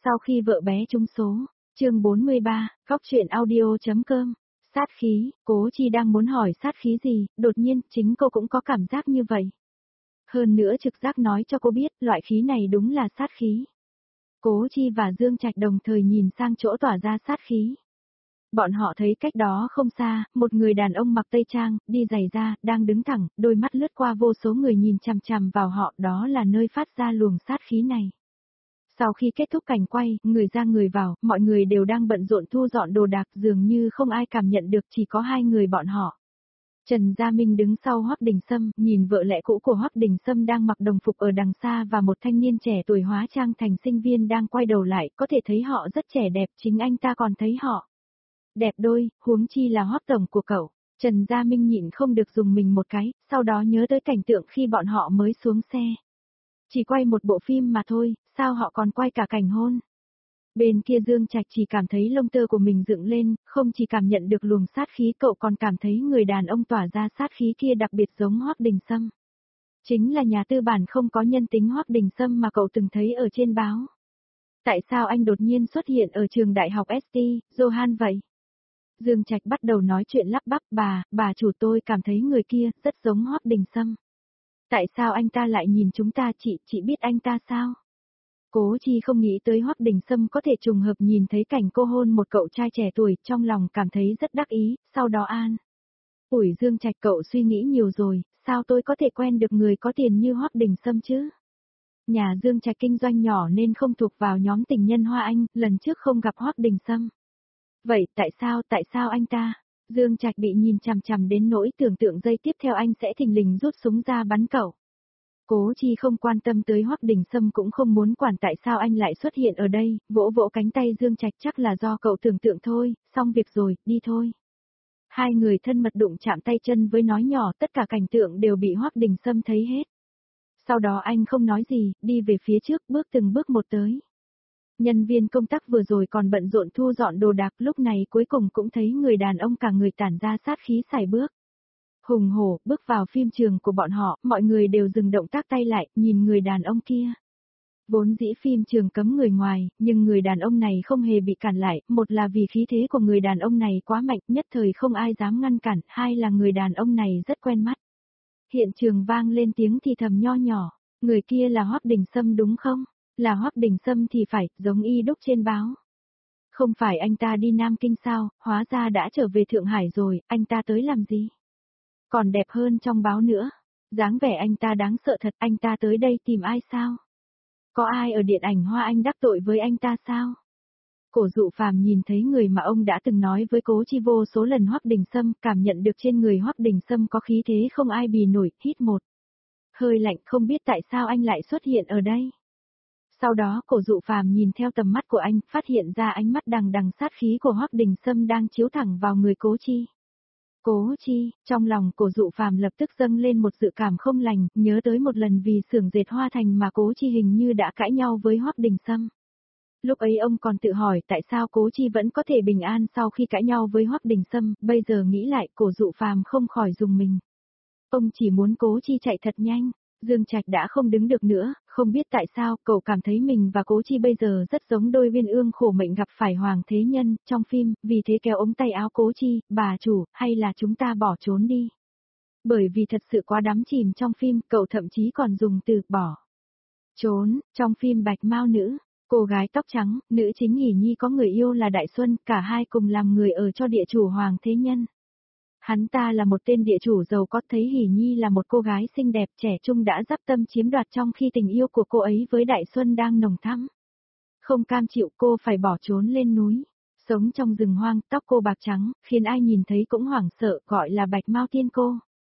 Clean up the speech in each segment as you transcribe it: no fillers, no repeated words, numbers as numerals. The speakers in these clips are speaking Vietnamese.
Sau khi vợ bé trúng số, chương 43, góc truyện audio.com. Sát khí, Cố Chi đang muốn hỏi sát khí gì, đột nhiên chính cô cũng có cảm giác như vậy. Hơn nữa trực giác nói cho cô biết loại khí này đúng là sát khí. Cố Chi và Dương Trạch đồng thời nhìn sang chỗ tỏa ra sát khí. Bọn họ thấy cách đó không xa, một người đàn ông mặc tây trang, đi giày da, đang đứng thẳng, đôi mắt lướt qua vô số người nhìn chằm chằm vào họ, đó là nơi phát ra luồng sát khí này. Sau khi kết thúc cảnh quay, người ra người vào, mọi người đều đang bận rộn thu dọn đồ đạc, dường như không ai cảm nhận được, chỉ có hai người bọn họ. Trần Gia Minh đứng sau Hoắc Đình Sâm, nhìn vợ lẽ cũ của Hoắc Đình Sâm đang mặc đồng phục ở đằng xa và một thanh niên trẻ tuổi hóa trang thành sinh viên đang quay đầu lại, có thể thấy họ rất trẻ đẹp, chính anh ta còn thấy họ đẹp đôi, huống chi là Hoắc tổng của cậu. Trần Gia Minh nhịn không được dùng mình một cái, sau đó nhớ tới cảnh tượng khi bọn họ mới xuống xe. Chỉ quay một bộ phim mà thôi, sao họ còn quay cả cảnh hôn? Bên kia Dương Trạch chỉ cảm thấy lông tơ của mình dựng lên, không chỉ cảm nhận được luồng sát khí, cậu còn cảm thấy người đàn ông tỏa ra sát khí kia đặc biệt giống Hoắc Đình Sâm. Chính là nhà tư bản không có nhân tính Hoắc Đình Sâm mà cậu từng thấy ở trên báo. Tại sao anh đột nhiên xuất hiện ở trường đại học ST, Johan vậy? Dương Trạch bắt đầu nói chuyện lắp bắp, bà chủ, tôi cảm thấy người kia rất giống Hoắc Đình Sâm. Tại sao anh ta lại nhìn chúng ta, chị biết anh ta sao? Cố Chi không nghĩ tới Hoắc Đình Sâm có thể trùng hợp nhìn thấy cảnh cô hôn một cậu trai trẻ tuổi, trong lòng cảm thấy rất đắc ý, sau đó an ủi Dương Trạch, cậu suy nghĩ nhiều rồi, sao tôi có thể quen được người có tiền như Hoắc Đình Sâm chứ? Nhà Dương Trạch kinh doanh nhỏ nên không thuộc vào nhóm tình nhân Hoa Anh, lần trước không gặp Hoắc Đình Sâm. Vậy tại sao anh ta? Dương Trạch bị nhìn chằm chằm đến nỗi tưởng tượng giây tiếp theo anh sẽ thình lình rút súng ra bắn cậu. Cố Chi không quan tâm tới Hoắc Đình Sâm, cũng không muốn quản tại sao anh lại xuất hiện ở đây, vỗ vỗ cánh tay Dương Trạch, chắc là do cậu tưởng tượng thôi, xong việc rồi, đi thôi. Hai người thân mật đụng chạm tay chân với nói nhỏ, tất cả cảnh tượng đều bị Hoắc Đình Sâm thấy hết. Sau đó anh không nói gì, đi về phía trước, bước từng bước một tới. Nhân viên công tác vừa rồi còn bận rộn thu dọn đồ đạc, lúc này cuối cùng cũng thấy người đàn ông cả người tản ra sát khí sải bước. Hùng hổ, bước vào phim trường của bọn họ, mọi người đều dừng động tác tay lại, nhìn người đàn ông kia. Vốn dĩ phim trường cấm người ngoài, nhưng người đàn ông này không hề bị cản lại, một là vì khí thế của người đàn ông này quá mạnh, nhất thời không ai dám ngăn cản, hai là người đàn ông này rất quen mắt. Hiện trường vang lên tiếng thì thầm nho nhỏ, người kia là Hoắc Đình Sâm đúng không? Là Hoắc Đình Sâm thì phải, giống y đúc trên báo. Không phải anh ta đi Nam Kinh sao, hóa ra đã trở về Thượng Hải rồi, anh ta tới làm gì? Còn đẹp hơn trong báo nữa. Dáng vẻ anh ta đáng sợ thật, anh ta tới đây tìm ai sao? Có ai ở điện ảnh Hoa Anh đắc tội với anh ta sao? Cổ Dụ Phàm nhìn thấy người mà ông đã từng nói với Cố Chi vô số lần, Hoắc Đình Sâm, cảm nhận được trên người Hoắc Đình Sâm có khí thế không ai bì nổi, hít một hơi lạnh, không biết tại sao anh lại xuất hiện ở đây. Sau đó Cổ Dụ Phàm nhìn theo tầm mắt của anh, phát hiện ra ánh mắt đằng đằng sát khí của Hoắc Đình Sâm đang chiếu thẳng vào người Cố Chi. Cố Chi, trong lòng Cổ Dụ Phàm lập tức dâng lên một dự cảm không lành, nhớ tới một lần vì xưởng dệt Hoa Thành mà Cố Chi hình như đã cãi nhau với Hoắc Đình Sâm. Lúc ấy ông còn tự hỏi tại sao Cố Chi vẫn có thể bình an sau khi cãi nhau với Hoắc Đình Sâm, bây giờ nghĩ lại Cổ Dụ Phàm không khỏi dùng mình. Ông chỉ muốn Cố Chi chạy thật nhanh. Dương Trạch đã không đứng được nữa, không biết tại sao, cậu cảm thấy mình và Cố Chi bây giờ rất giống đôi uyên ương khổ mệnh gặp phải hoàng thế nhân, trong phim, vì thế kéo ống tay áo Cố Chi, bà chủ, hay là chúng ta bỏ trốn đi. Bởi vì thật sự quá đắm chìm trong phim, cậu thậm chí còn dùng từ, bỏ trốn, trong phim Bạch Mao Nữ, cô gái tóc trắng, nữ chính Hỷ Nhi có người yêu là Đại Xuân, cả hai cùng làm người ở cho địa chủ hoàng thế nhân. Hắn ta là một tên địa chủ giàu có, thấy Hỷ Nhi là một cô gái xinh đẹp trẻ trung đã dắp tâm chiếm đoạt, trong khi tình yêu của cô ấy với Đại Xuân đang nồng thắm. Không cam chịu, cô phải bỏ trốn lên núi, sống trong rừng hoang, tóc cô bạc trắng, khiến ai nhìn thấy cũng hoảng sợ, gọi là Bạch Mao Tiên cô.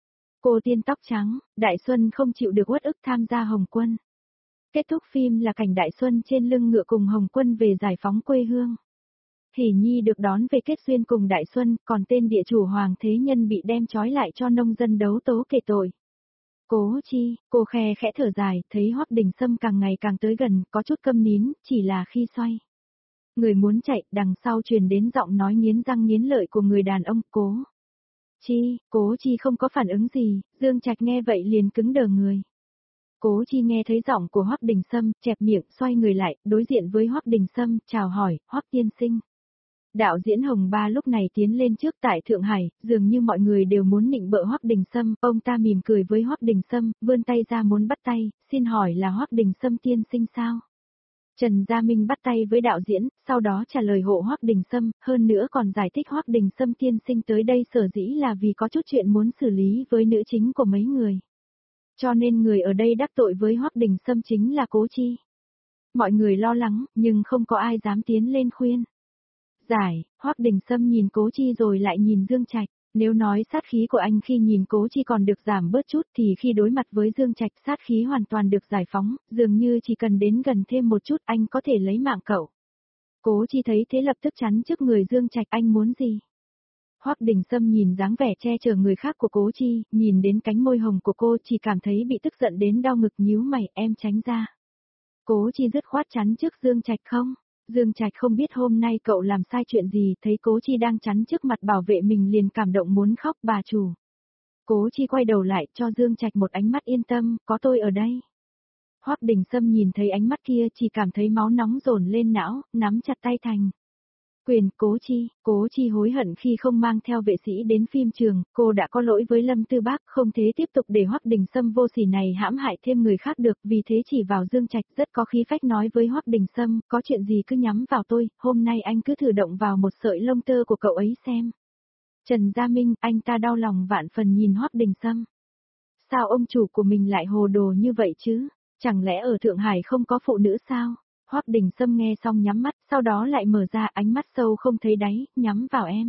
Cô tiên tóc trắng, Đại Xuân không chịu được uất ức tham gia Hồng Quân. Kết thúc phim là cảnh Đại Xuân trên lưng ngựa cùng Hồng Quân về giải phóng quê hương. Hỷ Nhi được đón về kết duyên cùng Đại Xuân, còn tên địa chủ hoàng thế nhân bị đem trói lại cho nông dân đấu tố kể tội. Cố Chi, cô khe khẽ thở dài, thấy Hoắc Đình Sâm càng ngày càng tới gần, có chút câm nín, chỉ là khi xoay người muốn chạy, đằng sau truyền đến giọng nói nghiến răng nghiến lợi của người đàn ông, Cố Chi không có phản ứng gì, Dương Trạch nghe vậy liền cứng đờ người. Cố Chi nghe thấy giọng của Hoắc Đình Sâm, chẹp miệng, xoay người lại, đối diện với Hoắc Đình Sâm, chào hỏi, Hoắc tiên sinh. Đạo diễn Hồng Ba lúc này tiến lên trước tại Thượng Hải, dường như mọi người đều muốn nịnh bợ Hoắc Đình Sâm, ông ta mỉm cười với Hoắc Đình Sâm, vươn tay ra muốn bắt tay, xin hỏi là Hoắc Đình Sâm tiên sinh sao? Trần Gia Minh bắt tay với đạo diễn, sau đó trả lời hộ Hoắc Đình Sâm, hơn nữa còn giải thích Hoắc Đình Sâm tiên sinh tới đây sở dĩ là vì có chút chuyện muốn xử lý với nữ chính của mấy người. Cho nên người ở đây đắc tội với Hoắc Đình Sâm chính là Cố Chi. Mọi người lo lắng, nhưng không có ai dám tiến lên khuyên. Giải, Hoắc Đình Sâm nhìn Cố Chi rồi lại nhìn Dương Trạch. Nếu nói sát khí của anh khi nhìn Cố Chi còn được giảm bớt chút thì khi đối mặt với Dương Trạch sát khí hoàn toàn được giải phóng, dường như chỉ cần đến gần thêm một chút anh có thể lấy mạng cậu. Cố Chi thấy thế lập tức chắn trước người Dương Trạch, anh muốn gì? Hoắc Đình Sâm nhìn dáng vẻ che chở người khác của Cố Chi, nhìn đến cánh môi hồng của cô chỉ cảm thấy bị tức giận đến đau ngực, nhíu mày, em tránh ra. Cố Chi dứt khoát chắn trước Dương Trạch không? Dương Trạch không biết hôm nay cậu làm sai chuyện gì, thấy Cố Chi đang chắn trước mặt bảo vệ mình liền cảm động muốn khóc, bà chủ. Cố Chi quay đầu lại cho Dương Trạch một ánh mắt yên tâm, có tôi ở đây. Hoắc Đình Sâm nhìn thấy ánh mắt kia chỉ cảm thấy máu nóng dồn lên não, nắm chặt tay thành quyền. Cố Chi hối hận khi không mang theo vệ sĩ đến phim trường, cô đã có lỗi với Lâm Tư Bác, không thế tiếp tục để Hoắc Đình Sâm vô sỉ này hãm hại thêm người khác được, vì thế chỉ vào Dương Trạch rất có khí phách nói với Hoắc Đình Sâm, có chuyện gì cứ nhắm vào tôi, hôm nay anh cứ thử động vào một sợi lông tơ của cậu ấy xem. Trần Gia Minh, anh ta đau lòng vạn phần nhìn Hoắc Đình Sâm. Sao ông chủ của mình lại hồ đồ như vậy chứ? Chẳng lẽ ở Thượng Hải không có phụ nữ sao? Hoắc Đình Sâm nghe xong nhắm mắt, sau đó lại mở ra, ánh mắt sâu không thấy đáy, nhắm vào em.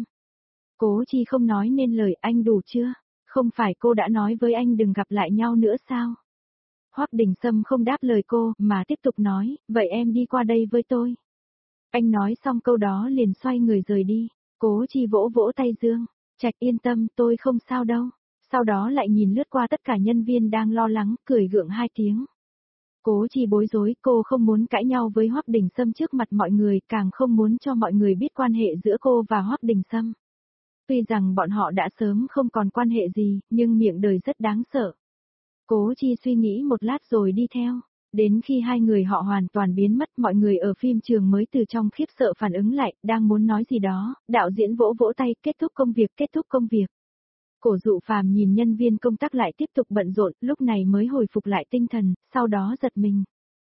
Cố Chi không nói nên lời, anh đủ chưa? Không phải cô đã nói với anh đừng gặp lại nhau nữa sao? Hoắc Đình Sâm không đáp lời cô, mà tiếp tục nói, vậy em đi qua đây với tôi. Anh nói xong câu đó liền xoay người rời đi. Cố Chi vỗ vỗ tay Dương Trạch, yên tâm, tôi không sao đâu. Sau đó lại nhìn lướt qua tất cả nhân viên đang lo lắng, cười gượng hai tiếng. Cố Chi bối rối, cô không muốn cãi nhau với Hoắc Đình Sâm trước mặt mọi người, càng không muốn cho mọi người biết quan hệ giữa cô và Hoắc Đình Sâm. Tuy rằng bọn họ đã sớm không còn quan hệ gì, nhưng miệng đời rất đáng sợ. Cố Chi suy nghĩ một lát rồi đi theo. Đến khi hai người họ hoàn toàn biến mất, mọi người ở phim trường mới từ trong khiếp sợ phản ứng lại, đang muốn nói gì đó, đạo diễn vỗ vỗ tay, kết thúc công việc. Cổ Dụ Phàm nhìn nhân viên công tác lại tiếp tục bận rộn, lúc này mới hồi phục lại tinh thần, sau đó giật mình.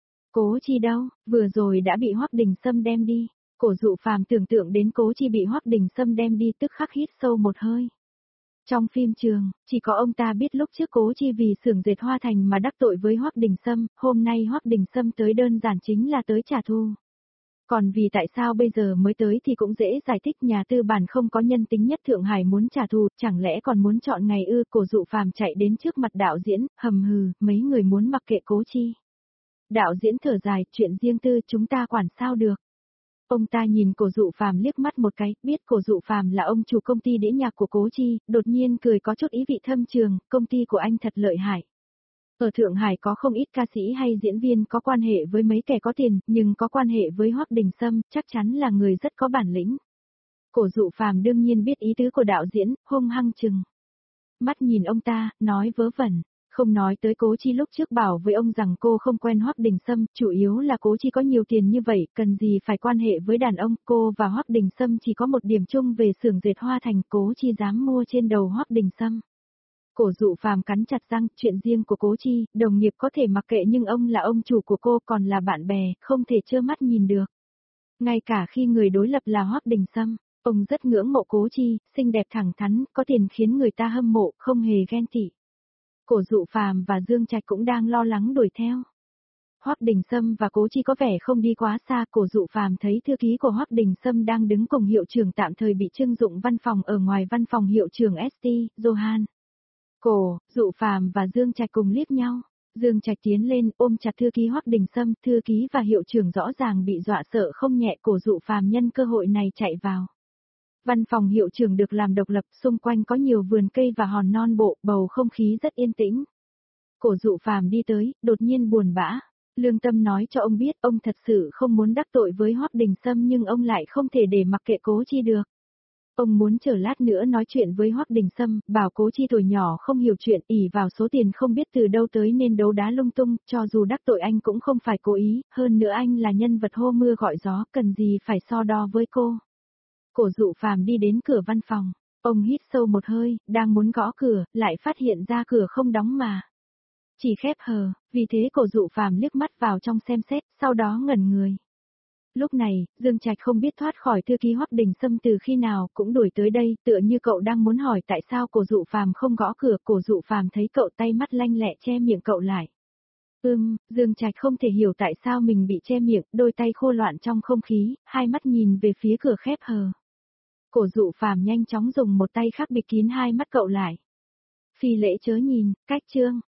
Cố Chi đâu, vừa rồi đã bị Hoắc Đình Sâm đem đi. Cổ Dụ Phàm tưởng tượng đến Cố Chi bị Hoắc Đình Sâm đem đi tức khắc hít sâu một hơi. Trong phim trường, chỉ có ông ta biết lúc trước Cố Chi vì xưởng dệt Hoa Thành mà đắc tội với Hoắc Đình Sâm, hôm nay Hoắc Đình Sâm tới đơn giản chính là tới trả thù. Còn vì tại sao bây giờ mới tới thì cũng dễ giải thích, nhà tư bản không có nhân tính nhất Thượng Hải muốn trả thù, chẳng lẽ còn muốn chọn ngày ư? Cổ Dụ Phàm chạy đến trước mặt đạo diễn, hầm hừ, mấy người muốn mặc kệ Cố Chi. Đạo diễn thở dài, chuyện riêng tư chúng ta quản sao được. Ông ta nhìn Cổ Dụ Phàm liếc mắt một cái, biết Cổ Dụ Phàm là ông chủ công ty đĩa nhạc của Cố Chi, đột nhiên cười có chút ý vị thâm trường, công ty của anh thật lợi hại. Ở Thượng Hải có không ít ca sĩ hay diễn viên có quan hệ với mấy kẻ có tiền, nhưng có quan hệ với Hoắc Đình Sâm, chắc chắn là người rất có bản lĩnh. Cổ Dụ Phàm đương nhiên biết ý tứ của đạo diễn, hung hăng chừng mắt nhìn ông ta, nói vớ vẩn. Không nói tới Cố Chi lúc trước bảo với ông rằng cô không quen Hoắc Đình Sâm, chủ yếu là Cố Chi có nhiều tiền như vậy, cần gì phải quan hệ với đàn ông, cô và Hoắc Đình Sâm chỉ có một điểm chung về xưởng dệt Hoa Thành, Cố Chi dám mua trên đầu Hoắc Đình Sâm. Cổ Dụ Phàm cắn chặt răng, chuyện riêng của Cố Chi, đồng nghiệp có thể mặc kệ nhưng ông là ông chủ của cô, còn là bạn bè, không thể trơ mắt nhìn được. Ngay cả khi người đối lập là Hoắc Đình Sâm, ông rất ngưỡng mộ Cố Chi, xinh đẹp thẳng thắn, có tiền khiến người ta hâm mộ, không hề ghen tị. Cổ Dụ Phàm và Dương Trạch cũng đang lo lắng đuổi theo. Hoắc Đình Sâm và Cố Chi có vẻ không đi quá xa, Cổ Dụ Phàm thấy thư ký của Hoắc Đình Sâm đang đứng cùng hiệu trưởng tạm thời bị trưng dụng văn phòng ở ngoài văn phòng hiệu trưởng ST, Johan. Cổ Dụ Phàm và Dương Trạch cùng liếc nhau. Dương Trạch tiến lên ôm chặt thư ký Hoắc Đình Sâm, thư ký và hiệu trưởng rõ ràng bị dọa sợ không nhẹ. Cổ Dụ Phàm nhân cơ hội này chạy vào. Văn phòng hiệu trưởng được làm độc lập, xung quanh có nhiều vườn cây và hòn non bộ, bầu không khí rất yên tĩnh. Cổ Dụ Phàm đi tới, đột nhiên buồn bã. Lương tâm nói cho ông biết, ông thật sự không muốn đắc tội với Hoắc Đình Sâm nhưng ông lại không thể để mặc kệ Cố Chi được. Ông muốn chờ lát nữa nói chuyện với Hoắc Đình Sâm, bảo Cố Chi tuổi nhỏ không hiểu chuyện, ỷ vào số tiền không biết từ đâu tới nên đấu đá lung tung, cho dù đắc tội anh cũng không phải cố ý, hơn nữa anh là nhân vật hô mưa gọi gió, cần gì phải so đo với cô. Cổ Dụ Phàm đi đến cửa văn phòng, ông hít sâu một hơi, đang muốn gõ cửa, lại phát hiện ra cửa không đóng mà. Chỉ khép hờ, vì thế Cổ Dụ Phàm liếc mắt vào trong xem xét, sau đó ngẩn người. Lúc này, Dương Trạch không biết thoát khỏi thư ký Hoắc Đình Sâm từ khi nào, cũng đuổi tới đây, tựa như cậu đang muốn hỏi tại sao Cổ Dụ Phàm không gõ cửa, Cổ Dụ Phàm thấy cậu tay mắt lanh lẹ che miệng cậu lại. Dương Trạch không thể hiểu tại sao mình bị che miệng, đôi tay khô loạn trong không khí, hai mắt nhìn về phía cửa khép hờ. Cổ Dụ Phàm nhanh chóng dùng một tay khác bịt kín hai mắt cậu lại. Phi lễ chớ nhìn, cách chương.